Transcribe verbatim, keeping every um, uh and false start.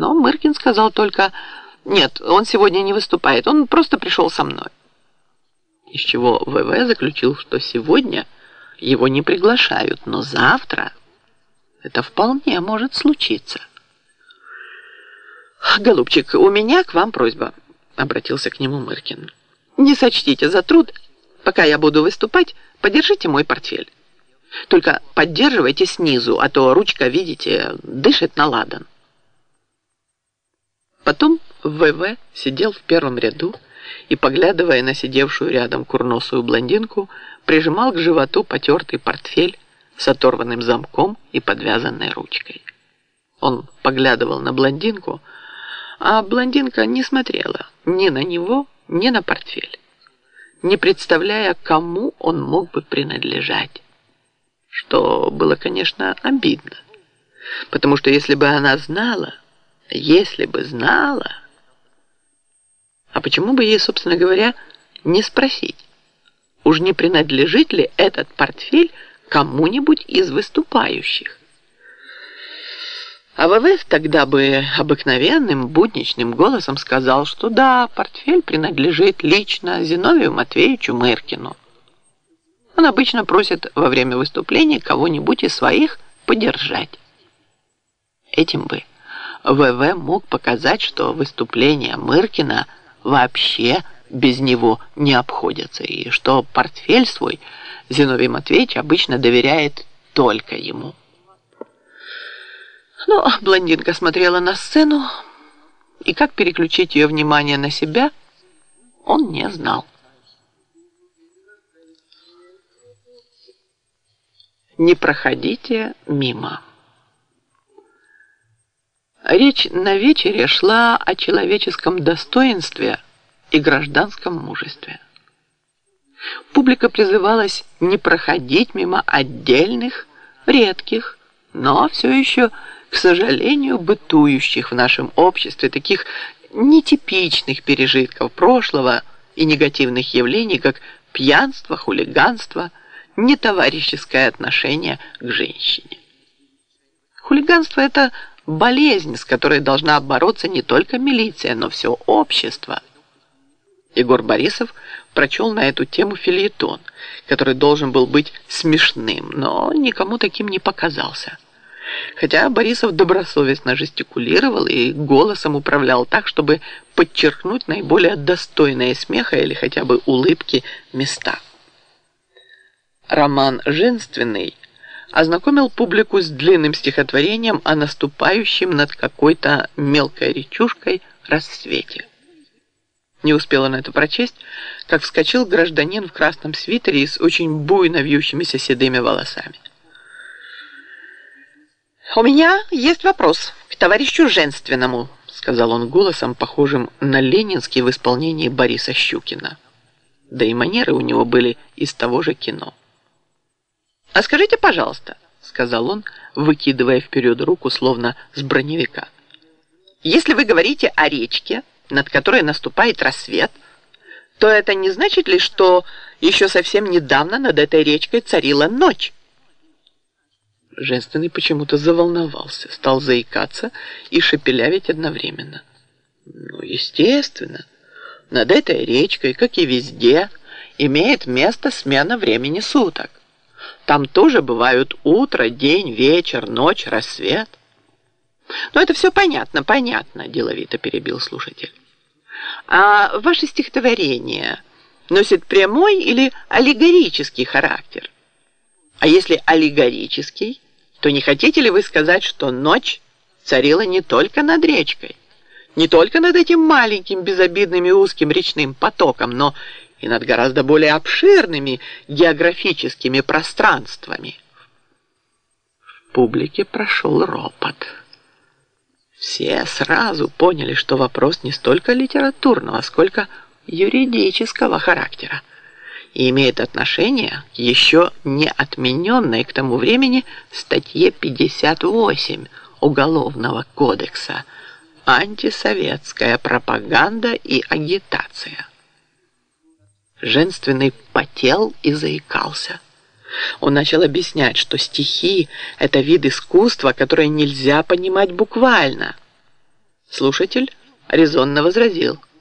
Но Мыркин сказал только: «Нет, он сегодня не выступает, он просто пришел со мной». Из чего ВВ заключил, что сегодня его не приглашают, но завтра это вполне может случиться. «Голубчик, у меня к вам просьба», — обратился к нему Мыркин. «Не сочтите за труд, пока я буду выступать, подержите мой портфель. Только поддерживайте снизу, а то ручка, видите, дышит на ладан». Потом ВВ сидел в первом ряду и, поглядывая на сидевшую рядом курносую блондинку, прижимал к животу потертый портфель с оторванным замком и подвязанной ручкой. Он поглядывал на блондинку, а блондинка не смотрела ни на него, ни на портфель, не представляя, кому он мог бы принадлежать. Что было, конечно, обидно, потому что если бы она знала, если бы знала... А почему бы ей, собственно говоря, не спросить, уж не принадлежит ли этот портфель кому-нибудь из выступающих? А ВВ тогда бы обыкновенным будничным голосом сказал, что да, портфель принадлежит лично Зиновию Матвеевичу Мыркину. Он обычно просит во время выступления кого-нибудь из своих подержать. Этим бы ВВ мог показать, что выступление Мыркина вообще без него не обходятся, и что портфель свой Зиновий Матвеевич обычно доверяет только ему. Но блондинка смотрела на сцену, и как переключить ее внимание на себя, он не знал. Не проходите мимо. Речь на вечере шла о человеческом достоинстве и гражданском мужестве. Публика призывалась не проходить мимо отдельных, редких, но все еще, к сожалению, бытующих в нашем обществе таких нетипичных пережитков прошлого и негативных явлений, как пьянство, хулиганство, нетоварищеское отношение к женщине. Хулиганство – это болезнь, с которой должна бороться не только милиция, но все общество. Егор Борисов прочел на эту тему фельетон, который должен был быть смешным, но никому таким не показался. Хотя Борисов добросовестно жестикулировал и голосом управлял так, чтобы подчеркнуть наиболее достойные смеха или хотя бы улыбки места. Роман «Женственный» ознакомил публику с длинным стихотворением о наступающем над какой-то мелкой речушкой рассвете. Не успел он это прочесть, как вскочил гражданин в красном свитере и с очень буйно вьющимися седыми волосами. «У меня есть вопрос к товарищу Женственному», — сказал он голосом, похожим на ленинский в исполнении Бориса Щукина. Да и манеры у него были из того же кино. «А скажите, пожалуйста», — сказал он, выкидывая вперед руку, словно с броневика, «если вы говорите о речке, над которой наступает рассвет, то это не значит ли, что еще совсем недавно над этой речкой царила ночь?» Женственный почему-то заволновался, стал заикаться и шепелявить одновременно. «Ну, естественно, над этой речкой, как и везде, имеет место смена времени суток. Там тоже бывают утро, день, вечер, ночь, рассвет». «Ну, это все понятно, понятно», — деловито перебил слушатель. «А ваше стихотворение носит прямой или аллегорический характер? А если аллегорический, то не хотите ли вы сказать, что ночь царила не только над речкой, не только над этим маленьким безобидным и узким речным потоком, но и над гораздо более обширными географическими пространствами?» В публике прошел ропот. Все сразу поняли, что вопрос не столько литературного, сколько юридического характера и имеет отношение к еще не отмененной к тому времени статье пятьдесят восемь Уголовного кодекса «Антисоветская пропаганда и агитация». Женственный потел и заикался. Он начал объяснять, что стихи – это вид искусства, которое нельзя понимать буквально. Слушатель резонно возразил.